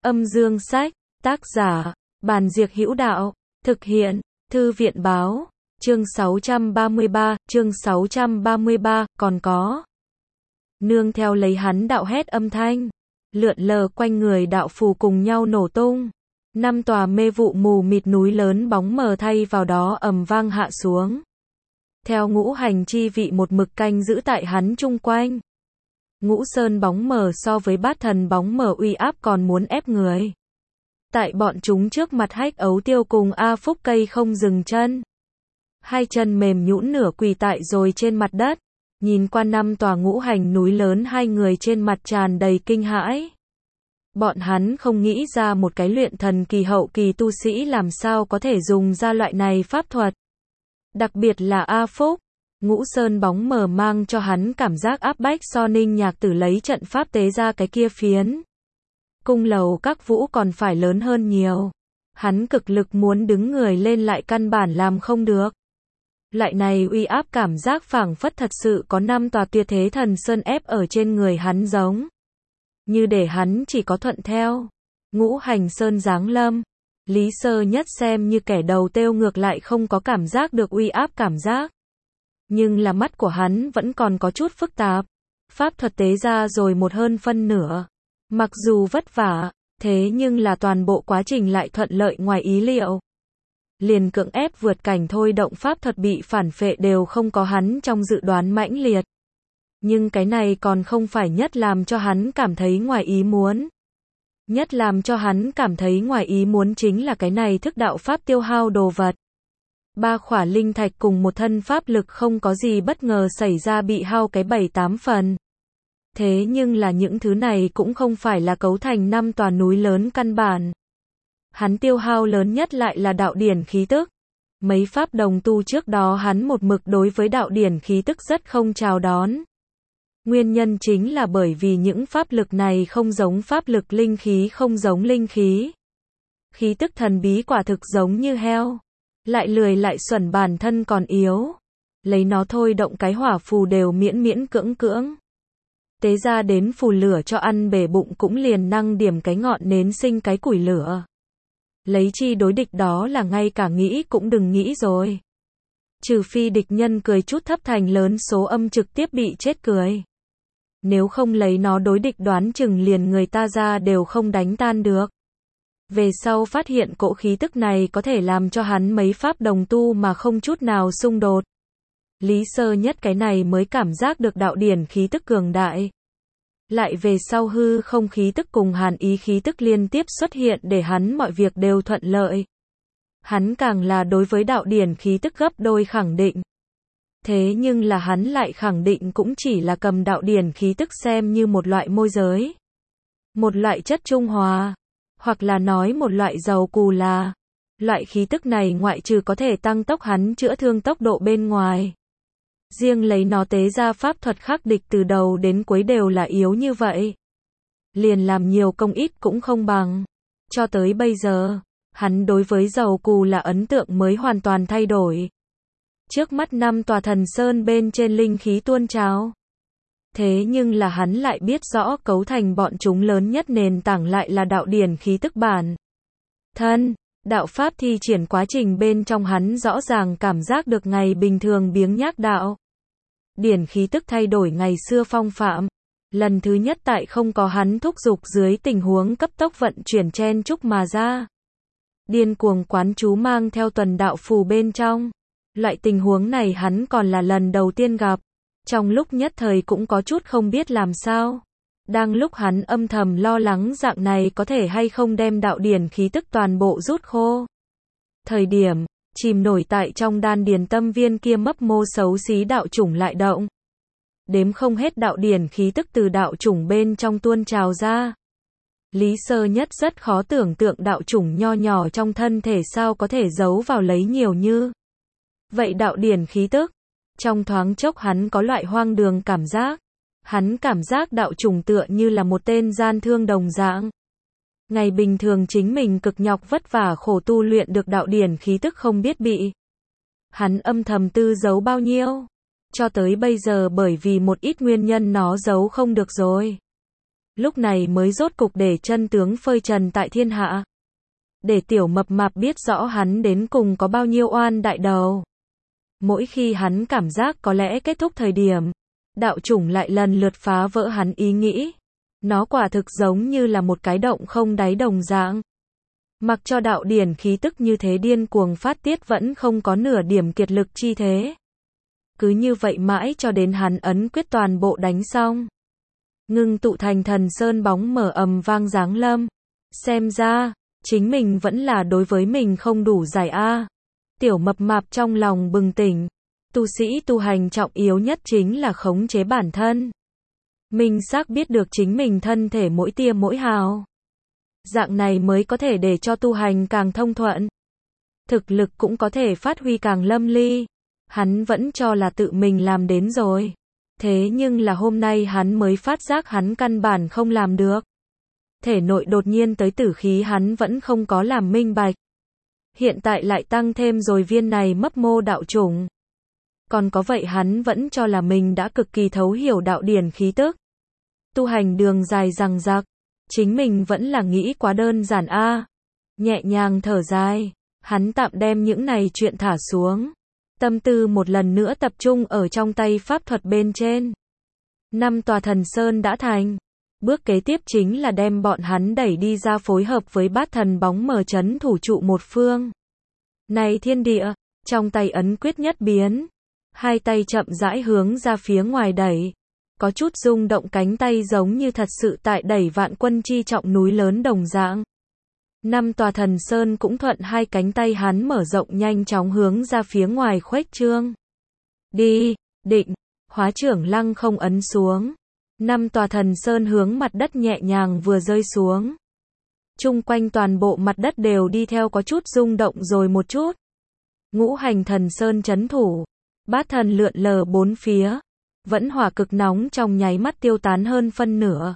Âm dương sách, tác giả, Bàn Diệc Hữu Đạo, thực hiện, Thư viện báo, chương 633, còn có. Nương theo lấy hắn đạo hét âm thanh, lượn lờ quanh người đạo phù cùng nhau nổ tung. 5 tòa mê vụ mù mịt núi lớn bóng mờ thay vào đó ầm vang hạ xuống. Theo ngũ hành chi vị một mực canh giữ tại hắn chung quanh. Ngũ sơn bóng mờ so với bát thần bóng mờ uy áp còn muốn ép người. Tại bọn chúng trước mặt Hách Ấu Tiêu cùng A Phúc cây không dừng chân. Hai chân mềm nhũn nửa quỳ tại rồi trên mặt đất. Nhìn qua 5 tòa ngũ hành núi lớn, hai người trên mặt tràn đầy kinh hãi. Bọn hắn không nghĩ ra một cái luyện thần kỳ hậu kỳ tu sĩ làm sao có thể dùng ra loại này pháp thuật. Đặc biệt là A Phúc. Ngũ sơn bóng mờ mang cho hắn cảm giác áp bách so Ninh Nhạc Tử lấy trận pháp tế ra cái kia phiến cung lầu các vũ còn phải lớn hơn nhiều. Hắn cực lực muốn đứng người lên lại căn bản làm không được. Loại này uy áp cảm giác phảng phất thật sự có 5 tòa tuyệt thế thần sơn ép ở trên người hắn, giống như để hắn chỉ có thuận theo. Ngũ hành sơn giáng lâm, Lý Sơ Nhất xem như kẻ đầu têu ngược lại không có cảm giác được uy áp cảm giác. Nhưng là mắt của hắn vẫn còn có chút phức tạp. Pháp thuật tế ra rồi một hơn phân nửa. Mặc dù vất vả, thế nhưng là toàn bộ quá trình lại thuận lợi ngoài ý liệu. Liền cưỡng ép vượt cảnh thôi động pháp thuật bị phản phệ đều không có hắn trong dự đoán mãnh liệt. Nhưng cái này còn không phải nhất làm cho hắn cảm thấy ngoài ý muốn. Nhất làm cho hắn cảm thấy ngoài ý muốn chính là cái này thức đạo pháp tiêu hao đồ vật. 3 khỏa linh thạch cùng một thân pháp lực không có gì bất ngờ xảy ra bị hao cái 7-8 phần. Thế nhưng là những thứ này cũng không phải là cấu thành 5 tòa núi lớn căn bản. Hắn tiêu hao lớn nhất lại là đạo điển khí tức. Mấy pháp đồng tu trước đó hắn một mực đối với đạo điển khí tức rất không chào đón. Nguyên nhân chính là bởi vì những pháp lực này không giống pháp lực, linh khí không giống linh khí. Khí tức thần bí quả thực giống như heo. Lại lười lại xuẩn, bản thân còn yếu. Lấy nó thôi động cái hỏa phù đều miễn miễn cưỡng cưỡng. Tế ra đến phù lửa cho ăn bể bụng cũng liền năng điểm cái ngọn nến sinh cái củi lửa. Lấy chi đối địch đó là ngay cả nghĩ cũng đừng nghĩ rồi. Trừ phi địch nhân cười chút thấp thành lớn số âm trực tiếp bị chết cười. Nếu không lấy nó đối địch đoán chừng liền người ta ra đều không đánh tan được. Về sau phát hiện cỗ khí tức này có thể làm cho hắn mấy pháp đồng tu mà không chút nào xung đột. Lý Sơ Nhất cái này mới cảm giác được đạo điển khí tức cường đại. Lại về sau hư không khí tức cùng hàn ý khí tức liên tiếp xuất hiện để hắn mọi việc đều thuận lợi. Hắn càng là đối với đạo điển khí tức gấp đôi khẳng định. Thế nhưng là hắn lại khẳng định cũng chỉ là cầm đạo điển khí tức xem như một loại môi giới. Một loại chất trung hòa. Hoặc là nói một loại dầu cù là. Loại khí tức này ngoại trừ có thể tăng tốc hắn chữa thương tốc độ bên ngoài. Riêng lấy nó tế ra pháp thuật khắc địch từ đầu đến cuối đều là yếu như vậy. Liền làm nhiều công ít cũng không bằng. Cho tới bây giờ, hắn đối với dầu cù là ấn tượng mới hoàn toàn thay đổi. Trước mắt 5 tòa thần sơn bên trên linh khí tuôn trào. Thế nhưng là hắn lại biết rõ cấu thành bọn chúng lớn nhất nền tảng lại là đạo điển khí tức bản thân. Đạo pháp thi triển quá trình bên trong hắn rõ ràng cảm giác được ngày bình thường biếng nhác đạo điển khí tức thay đổi ngày xưa phong phạm. Lần thứ nhất tại không có hắn thúc giục dưới tình huống cấp tốc vận chuyển chen chúc mà ra. Điên cuồng quán chú mang theo tuần đạo phù bên trong. Loại tình huống này hắn còn là lần đầu tiên gặp. Trong lúc nhất thời cũng có chút không biết làm sao. Đang lúc hắn âm thầm lo lắng dạng này có thể hay không đem đạo điển khí tức toàn bộ rút khô. Thời điểm, chìm nổi tại trong đan điền tâm viên kia mấp mô xấu xí đạo chủng lại động. Đếm không hết đạo điển khí tức từ đạo chủng bên trong tuôn trào ra. Lý Sơ Nhất rất khó tưởng tượng đạo chủng nho nhỏ trong thân thể sao có thể giấu vào lấy nhiều như vậy đạo điển khí tức. Trong thoáng chốc hắn có loại hoang đường cảm giác. Hắn cảm giác đạo chủng tựa như là một tên gian thương đồng dạng. Ngày bình thường chính mình cực nhọc vất vả khổ tu luyện được đạo điển khí tức không biết bị hắn âm thầm tư giấu bao nhiêu. Cho tới bây giờ bởi vì một ít nguyên nhân nó giấu không được rồi. Lúc này mới rốt cục để chân tướng phơi trần tại thiên hạ. Để tiểu mập mạp biết rõ hắn đến cùng có bao nhiêu oan đại đầu. Mỗi khi hắn cảm giác có lẽ kết thúc thời điểm, đạo chủng lại lần lượt phá vỡ hắn ý nghĩ. Nó quả thực giống như là một cái động không đáy đồng dạng. Mặc cho đạo điển khí tức như thế điên cuồng phát tiết vẫn không có nửa điểm kiệt lực chi thế. Cứ như vậy mãi cho đến hắn ấn quyết toàn bộ đánh xong. Ngưng tụ thành thần sơn bóng mở ầm vang giáng lâm. Xem ra, chính mình vẫn là đối với mình không đủ giải a. Tiểu mập mạp trong lòng bừng tỉnh. Tu sĩ tu hành trọng yếu nhất chính là khống chế bản thân. Minh xác biết được chính mình thân thể mỗi tia mỗi hào. Dạng này mới có thể để cho tu hành càng thông thuận. Thực lực cũng có thể phát huy càng lâm ly. Hắn vẫn cho là tự mình làm đến rồi. Thế nhưng là hôm nay hắn mới phát giác hắn căn bản không làm được. Thể nội đột nhiên tới tử khí hắn vẫn không có làm minh bạch. Hiện tại lại tăng thêm rồi viên này mấp mô đạo chủng. Còn có vậy hắn vẫn cho là mình đã cực kỳ thấu hiểu đạo điển khí tức. Tu hành đường dài dằng dặc. Chính mình vẫn là nghĩ quá đơn giản a. Nhẹ nhàng thở dài. Hắn tạm đem những này chuyện thả xuống. Tâm tư một lần nữa tập trung ở trong tay pháp thuật bên trên. 5 tòa thần sơn đã thành. Bước kế tiếp chính là đem bọn hắn đẩy đi ra phối hợp với bát thần bóng mờ chấn thủ trụ một phương. Này thiên địa, trong tay ấn quyết nhất biến. Hai tay chậm rãi hướng ra phía ngoài đẩy. Có chút rung động cánh tay giống như thật sự tại đẩy vạn quân chi trọng núi lớn đồng dạng. 5 tòa thần sơn cũng thuận hai cánh tay hắn mở rộng nhanh chóng hướng ra phía ngoài khuếch trương. Đi, định, hóa trưởng lăng không ấn xuống. 5 tòa thần sơn hướng mặt đất nhẹ nhàng vừa rơi xuống. Chung quanh toàn bộ mặt đất đều đi theo có chút rung động rồi một chút. Ngũ hành thần sơn chấn thủ. Bát thần lượn lờ bốn phía. Vẫn hỏa cực nóng trong nháy mắt tiêu tán hơn phân nửa.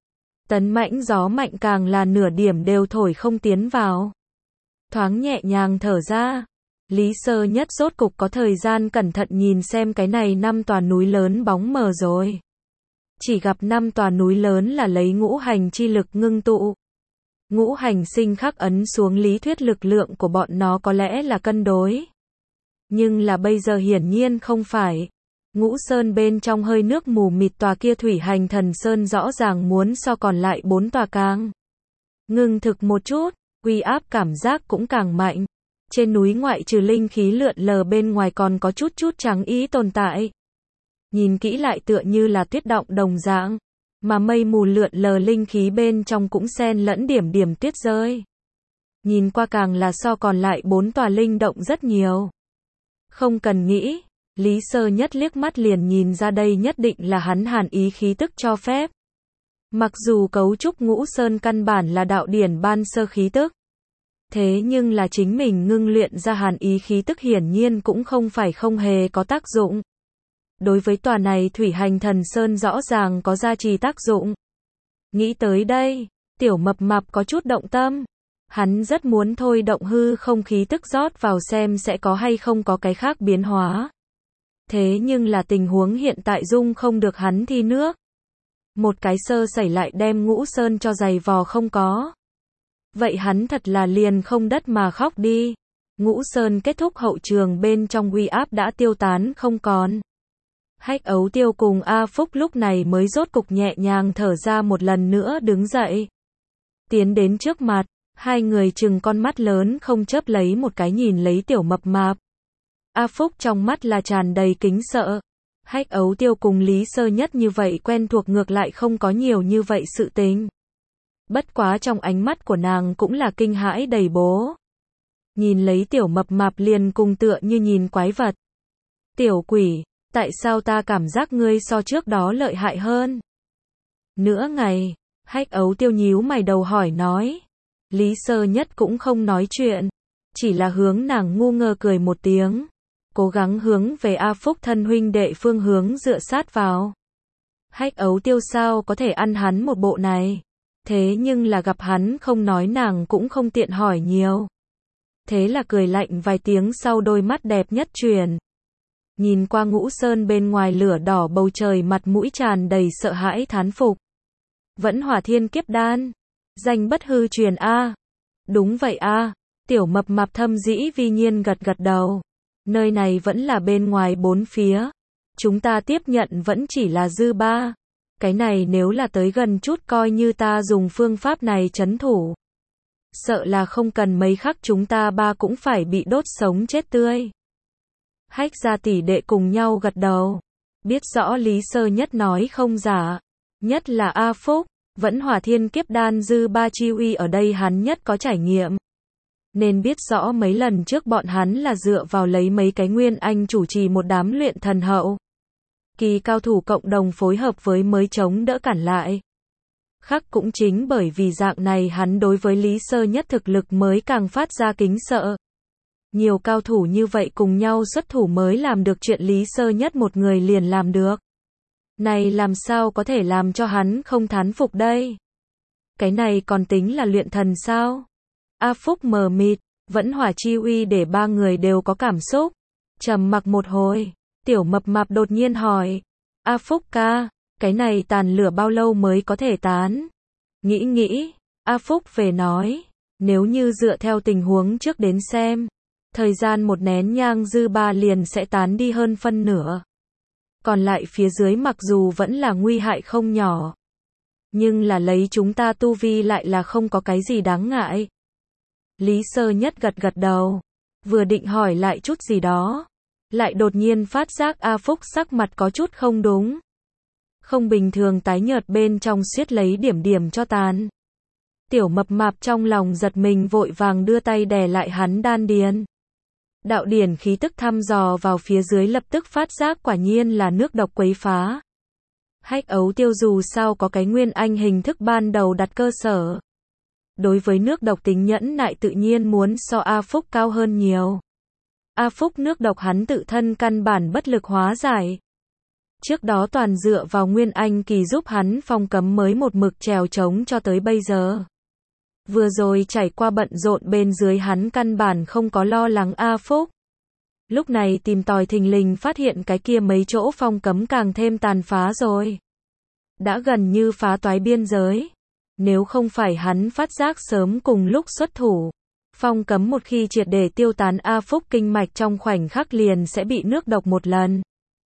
Tấn mãnh gió mạnh càng là nửa điểm đều thổi không tiến vào. Thoáng nhẹ nhàng thở ra. Lý Sơ Nhất rốt cục có thời gian cẩn thận nhìn xem cái này 5 tòa núi lớn bóng mờ rồi. Chỉ gặp 5 tòa núi lớn là lấy ngũ hành chi lực ngưng tụ. Ngũ hành sinh khắc ấn xuống lý thuyết lực lượng của bọn nó có lẽ là cân đối. Nhưng là bây giờ hiển nhiên không phải. Ngũ sơn bên trong hơi nước mù mịt tòa kia thủy hành thần sơn rõ ràng muốn so còn lại 4 tòa càng ngưng thực một chút, uy áp cảm giác cũng càng mạnh. Trên núi ngoại trừ linh khí lượn lờ bên ngoài còn có chút trắng ý tồn tại. Nhìn kỹ lại tựa như là tuyết động đồng dạng, mà mây mù lượn lờ linh khí bên trong cũng xen lẫn điểm tuyết rơi. Nhìn qua càng là so còn lại 4 tòa linh động rất nhiều. Không cần nghĩ. Lý Sơ Nhất liếc mắt liền nhìn ra đây nhất định là hắn hàn ý khí tức cho phép. Mặc dù cấu trúc ngũ sơn căn bản là đạo điển ban sơ khí tức. Thế nhưng là chính mình ngưng luyện ra hàn ý khí tức hiển nhiên cũng không phải không hề có tác dụng. Đối với tòa này thủy hành thần sơn rõ ràng có gia trì tác dụng. Nghĩ tới đây, tiểu mập mạp có chút động tâm. Hắn rất muốn thôi động hư không khí tức rót vào xem sẽ có hay không có cái khác biến hóa. Thế nhưng là tình huống hiện tại dung không được hắn thi nước. Một cái sơ sẩy lại đem ngũ sơn cho giày vò không có. Vậy hắn thật là liền không đất mà khóc đi. Ngũ sơn kết thúc hậu trường bên trong uy áp đã tiêu tán không còn. Hách Ấu Tiêu cùng A Phúc lúc này mới rốt cục nhẹ nhàng thở ra một lần nữa đứng dậy. Tiến đến trước mặt, hai người trừng con mắt lớn không chớp lấy một cái nhìn lấy tiểu mập mạp. A Phúc trong mắt là tràn đầy kính sợ. Hách Ấu Tiêu cùng Lý Sơ Nhất như vậy quen thuộc ngược lại không có nhiều như vậy sự tình. Bất quá trong ánh mắt của nàng cũng là kinh hãi đầy bố. Nhìn lấy tiểu mập mạp liền cùng tựa như nhìn quái vật. Tiểu quỷ, tại sao ta cảm giác ngươi so trước đó lợi hại hơn? Nửa ngày, Hách Ấu Tiêu nhíu mày đầu hỏi nói. Lý Sơ Nhất cũng không nói chuyện. Chỉ là hướng nàng ngu ngơ cười một tiếng. Cố gắng hướng về A Phúc thân huynh đệ phương hướng dựa sát vào. Hách Ấu Tiêu sao có thể ăn hắn một bộ này. Thế nhưng là gặp hắn không nói nàng cũng không tiện hỏi nhiều. Thế là cười lạnh vài tiếng sau đôi mắt đẹp nhất chuyển. Nhìn qua ngũ sơn bên ngoài lửa đỏ bầu trời mặt mũi tràn đầy sợ hãi thán phục. Vẫn Hỏa Thiên Kiếp Đan. Danh bất hư truyền a. Đúng vậy a. Tiểu Mập Mạp thâm dĩ vi nhiên gật gật đầu. Nơi này vẫn là bên ngoài bốn phía. Chúng ta tiếp nhận vẫn chỉ là dư ba. Cái này nếu là tới gần chút coi như ta dùng phương pháp này trấn thủ. Sợ là không cần mấy khắc chúng ta ba cũng phải bị đốt sống chết tươi. Hách gia tỷ đệ cùng nhau gật đầu. Biết rõ Lý Sơ Nhất nói không giả. Nhất là A Phúc, Vẫn Hỏa Thiên Kiếp Đan dư ba chi uy ở đây hắn nhất có trải nghiệm. Nên biết rõ mấy lần trước bọn hắn là dựa vào lấy mấy cái nguyên anh chủ trì một đám luyện thần hậu. Kỳ cao thủ cộng đồng phối hợp với mới chống đỡ cản lại. Khắc cũng chính bởi vì dạng này hắn đối với Lý Sơ Nhất thực lực mới càng phát ra kính sợ. Nhiều cao thủ như vậy cùng nhau xuất thủ mới làm được chuyện Lý Sơ Nhất một người liền làm được. Này làm sao có thể làm cho hắn không thán phục đây? Cái này còn tính là luyện thần sao? A Phúc mờ mịt, Vẫn Hỏa chi uy để ba người đều có cảm xúc. Trầm mặc một hồi, Tiểu Mập Mạp đột nhiên hỏi. A Phúc ca, cái này tàn lửa bao lâu mới có thể tán? Nghĩ, A Phúc về nói. Nếu như dựa theo tình huống trước đến xem. Thời gian một nén nhang dư ba liền sẽ tán đi hơn phân nửa. Còn lại phía dưới mặc dù vẫn là nguy hại không nhỏ. Nhưng là lấy chúng ta tu vi lại là không có cái gì đáng ngại. Lý Sơ Nhất gật gật đầu. Vừa định hỏi lại chút gì đó. Lại đột nhiên phát giác A Phúc sắc mặt có chút không đúng. Không bình thường tái nhợt bên trong suýt lấy điểm cho tàn. Tiểu Mập Mạp trong lòng giật mình vội vàng đưa tay đè lại hắn đan điền. Đạo điển khí tức thăm dò vào phía dưới lập tức phát giác quả nhiên là nước độc quấy phá. Hách Ấu Tiêu dù sao có cái nguyên anh hình thức ban đầu đặt cơ sở. Đối với nước độc tính nhẫn nại tự nhiên muốn so A Phúc cao hơn nhiều. A Phúc nước độc hắn tự thân căn bản bất lực hóa giải. Trước đó toàn dựa vào nguyên anh kỳ giúp hắn phong cấm mới một mực trèo trống cho tới bây giờ. Vừa rồi trải qua bận rộn bên dưới hắn căn bản không có lo lắng A Phúc. Lúc này tìm tòi thình lình phát hiện cái kia mấy chỗ phong cấm càng thêm tàn phá rồi. Đã gần như phá toái biên giới. Nếu không phải hắn phát giác sớm cùng lúc xuất thủ. Phong cấm một khi triệt để tiêu tán A Phúc kinh mạch trong khoảnh khắc liền sẽ bị nước độc một lần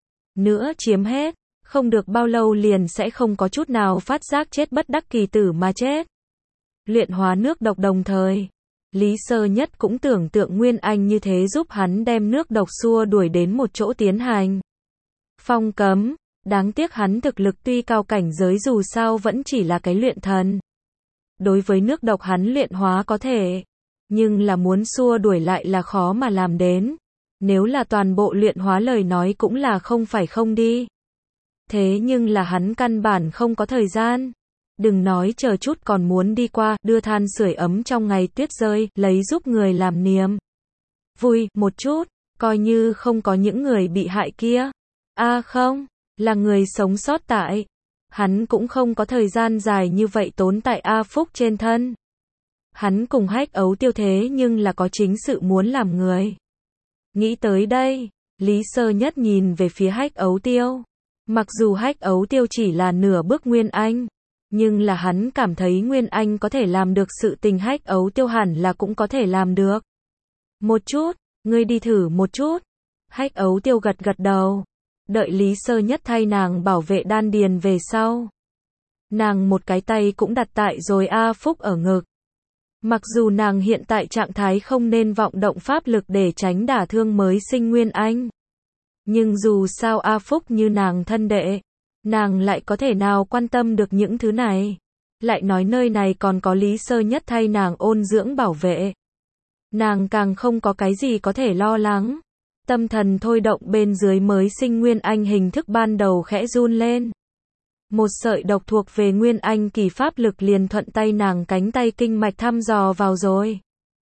nữa chiếm hết. Không được bao lâu liền sẽ không có chút nào phát giác chết bất đắc kỳ tử mà chết. Luyện hóa nước độc đồng thời. Lý Sơ Nhất cũng tưởng tượng Nguyên Anh như thế giúp hắn đem nước độc xua đuổi đến một chỗ tiến hành phong cấm. Đáng tiếc hắn thực lực tuy cao cảnh giới dù sao vẫn chỉ là cái luyện thần. Đối với nước độc hắn luyện hóa có thể. Nhưng là muốn xua đuổi lại là khó mà làm đến. Nếu là toàn bộ luyện hóa lời nói cũng là không phải không đi. Thế nhưng là hắn căn bản không có thời gian. Đừng nói chờ chút còn muốn đi qua, đưa than sưởi ấm trong ngày tuyết rơi, lấy giúp người làm niềm vui một chút, coi như không có những người bị hại kia. Không, là người sống sót tại. Hắn cũng không có thời gian dài như vậy tốn tại A Phúc trên thân. Hắn cùng Hách Ấu Tiêu thế nhưng là có chính sự muốn làm người. Nghĩ tới đây, Lý Sơ Nhất nhìn về phía Hách Ấu Tiêu. Mặc dù Hách Ấu Tiêu chỉ là nửa bước Nguyên Anh. Nhưng là hắn cảm thấy Nguyên Anh có thể làm được sự tình Hách Ấu Tiêu hẳn là cũng có thể làm được. Một chút, ngươi đi thử một chút. Hách Ấu Tiêu gật gật đầu. Đợi Lý Sơ Nhất thay nàng bảo vệ đan điền về sau. Nàng một cái tay cũng đặt tại rồi A Phúc ở ngực. Mặc dù nàng hiện tại trạng thái không nên vọng động pháp lực để tránh đả thương mới sinh Nguyên Anh. Nhưng dù sao A Phúc như nàng thân đệ. Nàng lại có thể nào quan tâm được những thứ này. Lại nói nơi này còn có Lý Sơ Nhất thay nàng ôn dưỡng bảo vệ. Nàng càng không có cái gì có thể lo lắng. Tâm thần thôi động bên dưới mới sinh Nguyên Anh hình thức ban đầu khẽ run lên. Một sợi độc thuộc về Nguyên Anh kỳ pháp lực liền thuận tay nàng cánh tay kinh mạch thăm dò vào rồi.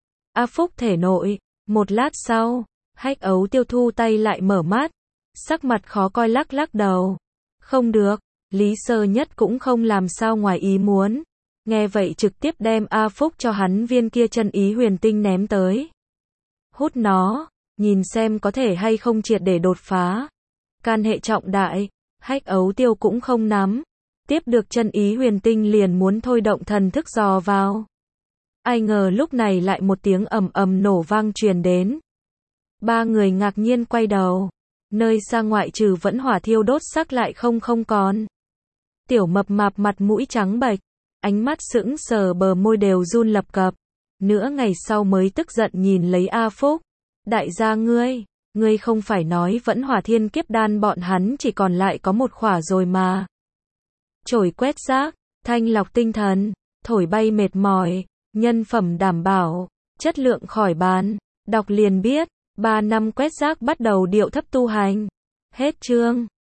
A Phúc thể nội. Một lát sau, Hách Ấu Tiêu thu tay lại mở mắt. Sắc mặt khó coi lắc lắc đầu. Không được, Lý Sơ Nhất cũng không làm sao ngoài ý muốn. Nghe vậy trực tiếp đem A Phúc cho hắn viên kia chân ý huyền tinh ném tới. Hút nó, nhìn xem có thể hay không triệt để đột phá. Can hệ trọng đại, Hách Ấu Tiêu cũng không nắm. Tiếp được chân ý huyền tinh liền muốn thôi động thần thức dò vào. Ai ngờ lúc này lại một tiếng ầm ầm nổ vang truyền đến. Ba người ngạc nhiên quay đầu. Nơi xa ngoại trừ vẫn hỏa thiêu đốt sắc lại không còn. Tiểu mập mạp mặt mũi trắng bệch, ánh mắt sững sờ bờ môi đều run lập cập. Nửa ngày sau mới tức giận nhìn lấy A Phúc. Đại gia ngươi không phải nói vẫn hỏa thiên kiếp đan bọn hắn chỉ còn lại có một khỏa rồi mà. Chổi quét rác, thanh lọc tinh thần, thổi bay mệt mỏi, nhân phẩm đảm bảo, chất lượng khỏi bàn. Đọc liền biết, 3 năm quét rác bắt đầu điệu thấp tu hành. Hết chương.